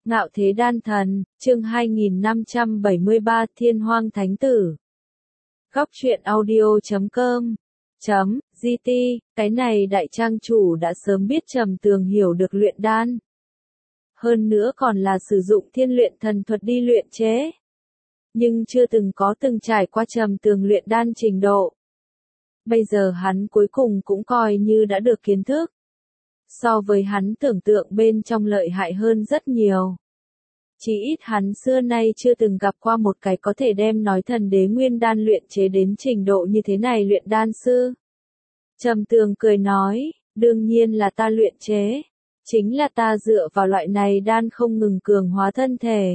Ngạo Thế Đan Thần, chương 2573 Thiên Hoang Thánh Tử. Góc truyện audio.com .gt, cái này đại trang chủ đã sớm biết Trầm Tường hiểu được luyện đan. Hơn nữa còn là sử dụng thiên luyện thần thuật đi luyện chế. Nhưng chưa từng trải qua Trầm Tường luyện đan trình độ. Bây giờ hắn cuối cùng cũng coi như đã được kiến thức. So với hắn tưởng tượng bên trong lợi hại hơn rất nhiều. Chỉ ít hắn xưa nay chưa từng gặp qua một cái có thể đem nói thần đế nguyên đan luyện chế đến trình độ như thế này luyện đan sư. Trầm Tường cười nói, đương nhiên là ta luyện chế. Chính là ta dựa vào loại này đan không ngừng cường hóa thân thể.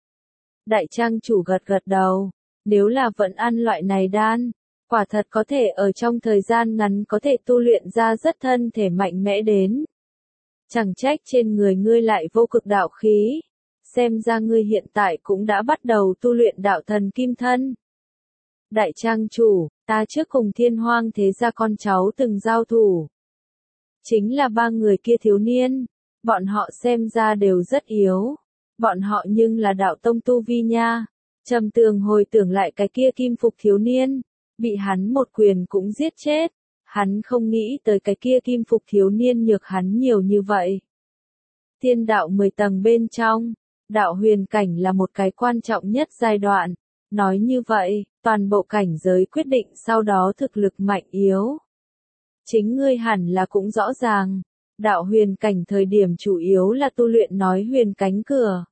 Đại trang chủ gật gật đầu, nếu là vẫn ăn loại này đan, quả thật có thể ở trong thời gian ngắn có thể tu luyện ra rất thân thể mạnh mẽ đến. Chẳng trách trên người ngươi lại vô cực đạo khí, xem ra ngươi hiện tại cũng đã bắt đầu tu luyện đạo thần kim thân. Đại trang chủ, ta trước cùng Thiên Hoang thế gia con cháu từng giao thủ. Chính là ba người kia thiếu niên, bọn họ xem ra đều rất yếu. Bọn họ nhưng là đạo tông tu vi nha. Trầm Tường hồi tưởng lại cái kia kim phục thiếu niên, bị hắn một quyền cũng giết chết. Hắn không nghĩ tới cái kia kim phục thiếu niên nhược hắn nhiều như vậy. Thiên đạo 10 tầng bên trong, đạo huyền cảnh là một cái quan trọng nhất giai đoạn. Nói như vậy, toàn bộ cảnh giới quyết định sau đó thực lực mạnh yếu. Chính ngươi hẳn là cũng rõ ràng, đạo huyền cảnh thời điểm chủ yếu là tu luyện nói huyền cánh cửa.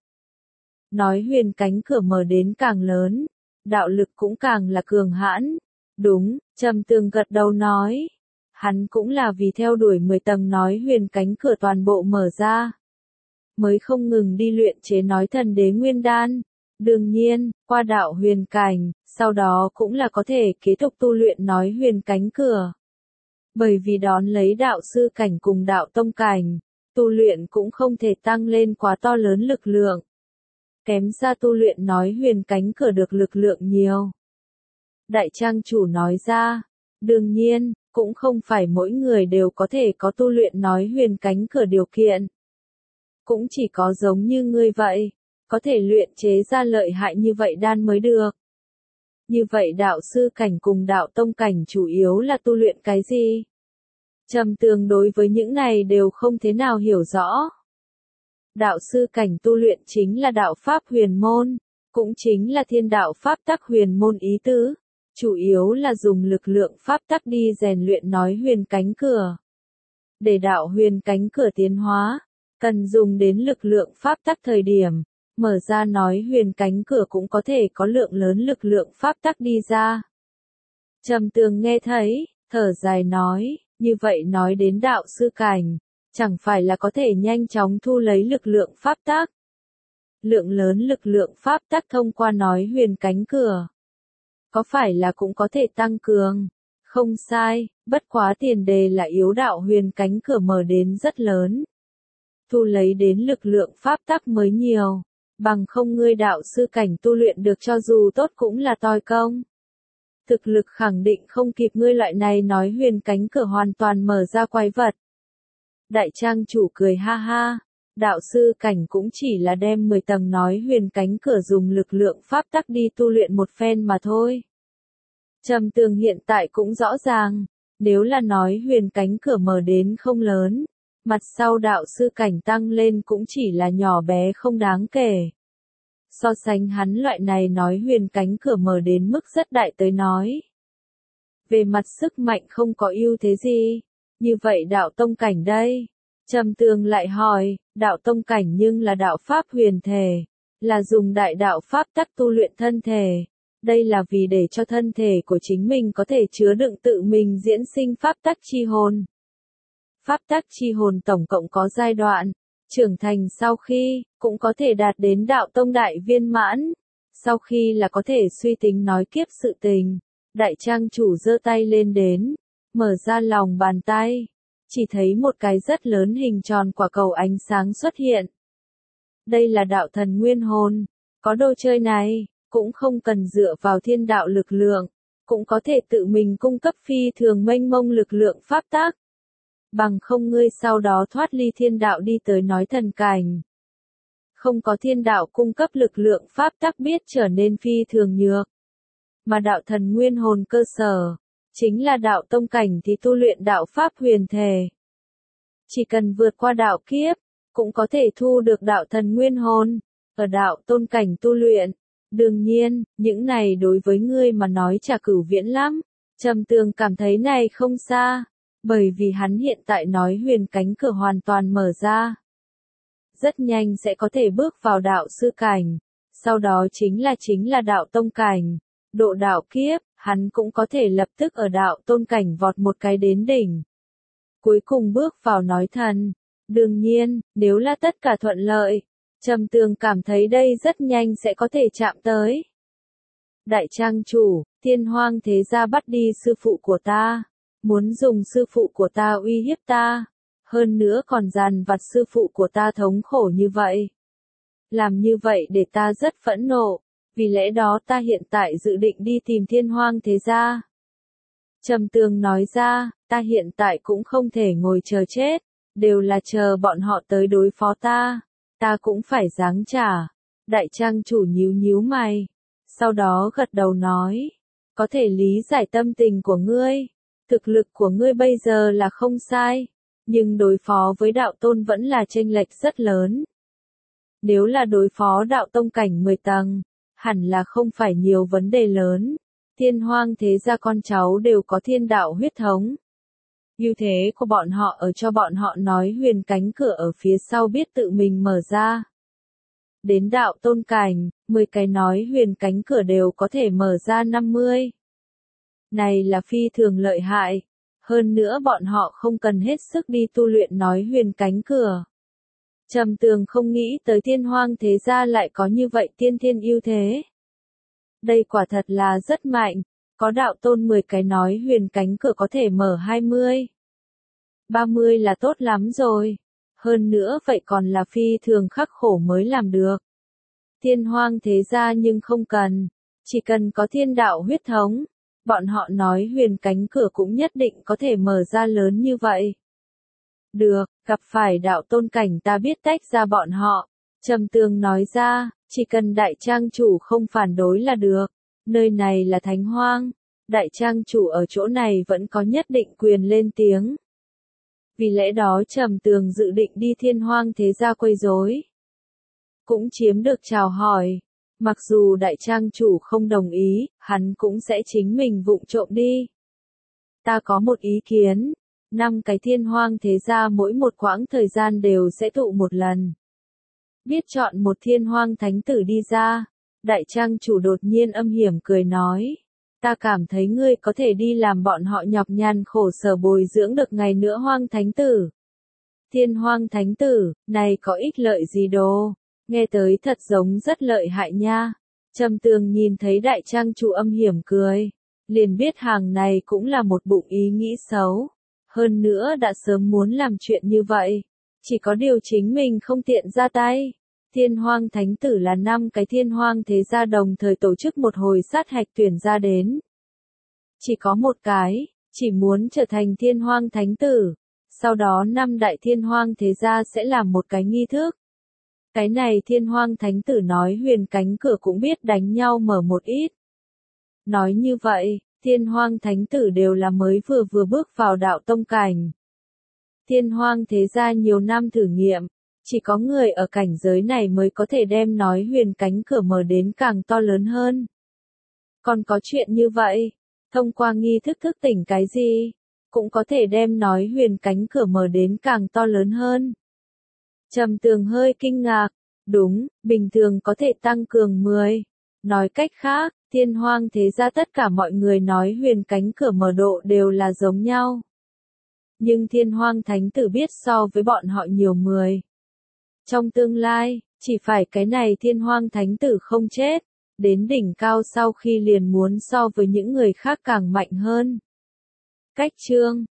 Nói huyền cánh cửa mở đến càng lớn, đạo lực cũng càng là cường hãn. Đúng, Trầm Tường gật đầu nói. Hắn cũng là vì theo đuổi 10 tầng nói huyền cánh cửa toàn bộ mở ra. Mới không ngừng đi luyện chế nói thần đế nguyên đan. Đương nhiên, qua đạo huyền cảnh, sau đó cũng là có thể kế tục tu luyện nói huyền cánh cửa. Bởi vì đón lấy đạo sư cảnh cùng đạo tông cảnh, tu luyện cũng không thể tăng lên quá to lớn lực lượng. Kém xa tu luyện nói huyền cánh cửa được lực lượng nhiều. Đại trang chủ nói ra, đương nhiên, cũng không phải mỗi người đều có thể có tu luyện nói huyền cánh cửa điều kiện. Cũng chỉ có giống như ngươi vậy, có thể luyện chế ra lợi hại như vậy đan mới được. Như vậy đạo sư cảnh cùng đạo tông cảnh chủ yếu là tu luyện cái gì? Trầm Tường đối với những này đều không thế nào hiểu rõ. Đạo sư cảnh tu luyện chính là đạo pháp huyền môn, cũng chính là thiên đạo pháp tắc huyền môn ý tứ, chủ yếu là dùng lực lượng pháp tắc đi rèn luyện nói huyền cánh cửa. Để đạo huyền cánh cửa tiến hóa, cần dùng đến lực lượng pháp tắc thời điểm, mở ra nói huyền cánh cửa cũng có thể có lượng lớn lực lượng pháp tắc đi ra. Trầm Tường nghe thấy, thở dài nói, như vậy nói đến đạo sư cảnh, chẳng phải là có thể nhanh chóng thu lấy lực lượng pháp tắc. Lượng lớn lực lượng pháp tắc thông qua nói huyền cánh cửa. Có phải là cũng có thể tăng cường? Không sai, bất quá tiền đề là yếu đạo huyền cánh cửa mở đến rất lớn. Thu lấy đến lực lượng pháp tắc mới nhiều. Bằng không ngươi đạo sư cảnh tu luyện được cho dù tốt cũng là toi công. Thực lực khẳng định không kịp ngươi loại này nói huyền cánh cửa hoàn toàn mở ra quái vật. Đại trang chủ cười ha ha, đạo sư cảnh cũng chỉ là đem 10 tầng nói huyền cánh cửa dùng lực lượng pháp tắc đi tu luyện một phen mà thôi. Trầm Tường hiện tại cũng rõ ràng, nếu là nói huyền cánh cửa mở đến không lớn, mặt sau đạo sư cảnh tăng lên cũng chỉ là nhỏ bé không đáng kể. So sánh hắn loại này nói huyền cánh cửa mở đến mức rất đại tới nói. Về mặt sức mạnh không có ưu thế gì, như vậy đạo tông cảnh đây. Trầm Tường lại hỏi, đạo tông cảnh nhưng là đạo pháp huyền thể, là dùng đại đạo pháp tắc tu luyện thân thể. Đây là vì để cho thân thể của chính mình có thể chứa đựng tự mình diễn sinh pháp tắc chi hồn. Pháp tắc chi hồn tổng cộng có giai đoạn, trưởng thành sau khi, cũng có thể đạt đến đạo tông đại viên mãn. Sau khi là có thể suy tính nói kiếp sự tình. Đại trang chủ giơ tay lên đến, mở ra lòng bàn tay. Chỉ thấy một cái rất lớn hình tròn quả cầu ánh sáng xuất hiện. Đây là đạo thần nguyên hồn. Có đồ chơi này, cũng không cần dựa vào thiên đạo lực lượng, cũng có thể tự mình cung cấp phi thường mênh mông lực lượng pháp tắc. Bằng không ngươi sau đó thoát ly thiên đạo đi tới nói thần cảnh. Không có thiên đạo cung cấp lực lượng pháp tắc biết trở nên phi thường nhược. Mà đạo thần nguyên hồn cơ sở, chính là đạo tông cảnh thì tu luyện đạo pháp huyền thể. Chỉ cần vượt qua đạo kiếp, cũng có thể thu được đạo thần nguyên hồn, ở đạo tôn cảnh tu luyện. Đương nhiên, những này đối với ngươi mà nói chả cửu viễn lắm. Trầm Tường cảm thấy này không xa, bởi vì hắn hiện tại nói huyền cánh cửa hoàn toàn mở ra. Rất nhanh sẽ có thể bước vào đạo sư cảnh, sau đó chính là đạo tông cảnh, độ đạo kiếp, hắn cũng có thể lập tức ở đạo tôn cảnh vọt một cái đến đỉnh. Cuối cùng bước vào nói thần, đương nhiên, nếu là tất cả thuận lợi, Trầm Tường cảm thấy đây rất nhanh sẽ có thể chạm tới. Đại trang chủ, Thiên Hoang thế gia bắt đi sư phụ của ta, muốn dùng sư phụ của ta uy hiếp ta, hơn nữa còn dằn vặt sư phụ của ta thống khổ như vậy. Làm như vậy để ta rất phẫn nộ, vì lẽ đó ta hiện tại dự định đi tìm Thiên Hoang thế gia. Trầm Tường nói ra, ta hiện tại cũng không thể ngồi chờ chết, đều là chờ bọn họ tới đối phó ta cũng phải giáng trả. Đại trang chủ nhíu nhíu mày, sau đó gật đầu nói, có thể lý giải tâm tình của ngươi, thực lực của ngươi bây giờ là không sai, nhưng đối phó với đạo tôn vẫn là chênh lệch rất lớn. Nếu là đối phó đạo tông cảnh 10 tầng, hẳn là không phải nhiều vấn đề lớn. Thiên Hoang thế gia con cháu đều có thiên đạo huyết thống. Ưu thế của bọn họ ở cho bọn họ nói huyền cánh cửa ở phía sau biết tự mình mở ra. Đến đạo tôn cảnh, 10 cái nói huyền cánh cửa đều có thể mở ra 50. Này là phi thường lợi hại. Hơn nữa bọn họ không cần hết sức đi tu luyện nói huyền cánh cửa. Trầm Tường không nghĩ tới Thiên Hoang thế gia lại có như vậy tiên thiên ưu thế. Đây quả thật là rất mạnh, có đạo tôn 10 cái nói huyền cánh cửa có thể mở 20. 30 là tốt lắm rồi. Hơn nữa vậy còn là phi thường khắc khổ mới làm được. Thiên Hoang thế gia nhưng không cần, chỉ cần có thiên đạo huyết thống, bọn họ nói huyền cánh cửa cũng nhất định có thể mở ra lớn như vậy. Được, gặp phải đạo tôn cảnh ta biết tách ra bọn họ. Trầm Tường nói ra, chỉ cần đại trang chủ không phản đối là được. Nơi này là Thánh Hoang, đại trang chủ ở chỗ này vẫn có nhất định quyền lên tiếng. Vì lẽ đó Trầm Tường dự định đi Thiên Hoang thế gia quấy rối. Cũng chiếm được chào hỏi. Mặc dù đại trang chủ không đồng ý, hắn cũng sẽ chính mình vụng trộm đi. Ta có một ý kiến. 5 cái Thiên Hoang thế gia mỗi một quãng thời gian đều sẽ tụ một lần. Biết chọn một Thiên Hoang thánh tử đi ra. Đại trang chủ đột nhiên âm hiểm cười nói. Ta cảm thấy ngươi có thể đi làm bọn họ nhọc nhằn khổ sở bồi dưỡng được ngày nữa Hoang thánh tử. Thiên Hoang thánh tử, này có ích lợi gì đồ? Nghe tới thật giống rất lợi hại nha. Trầm Tường nhìn thấy đại trang chủ âm hiểm cười, liền biết hàng này cũng là một bụng ý nghĩ xấu. Hơn nữa đã sớm muốn làm chuyện như vậy. Chỉ có điều chính mình không tiện ra tay. Thiên Hoang thánh tử là 5 cái Thiên Hoang thế gia đồng thời tổ chức một hồi sát hạch tuyển ra đến. Chỉ có một cái, chỉ muốn trở thành Thiên Hoang thánh tử. Sau đó 5 đại Thiên Hoang thế gia sẽ làm một cái nghi thức. Cái này Thiên Hoang thánh tử nói huyền cánh cửa cũng biết đánh nhau mở một ít. Nói như vậy, Thiên Hoang thánh tử đều là mới vừa bước vào đạo tông cảnh. Thiên Hoang thế gia nhiều năm thử nghiệm, chỉ có người ở cảnh giới này mới có thể đem nói huyền cánh cửa mở đến càng to lớn hơn. Còn có chuyện như vậy, thông qua nghi thức thức tỉnh cái gì, cũng có thể đem nói huyền cánh cửa mở đến càng to lớn hơn. Trầm Tường hơi kinh ngạc, đúng, bình thường có thể tăng cường 10. Nói cách khác, Thiên Hoang thế gia tất cả mọi người nói huyền cánh cửa mở độ đều là giống nhau. Nhưng Thiên Hoang thánh tử biết so với bọn họ nhiều 10. Trong tương lai, chỉ phải cái này Thiên Hoang thánh tử không chết, đến đỉnh cao sau khi liền muốn so với những người khác càng mạnh hơn. Cách chương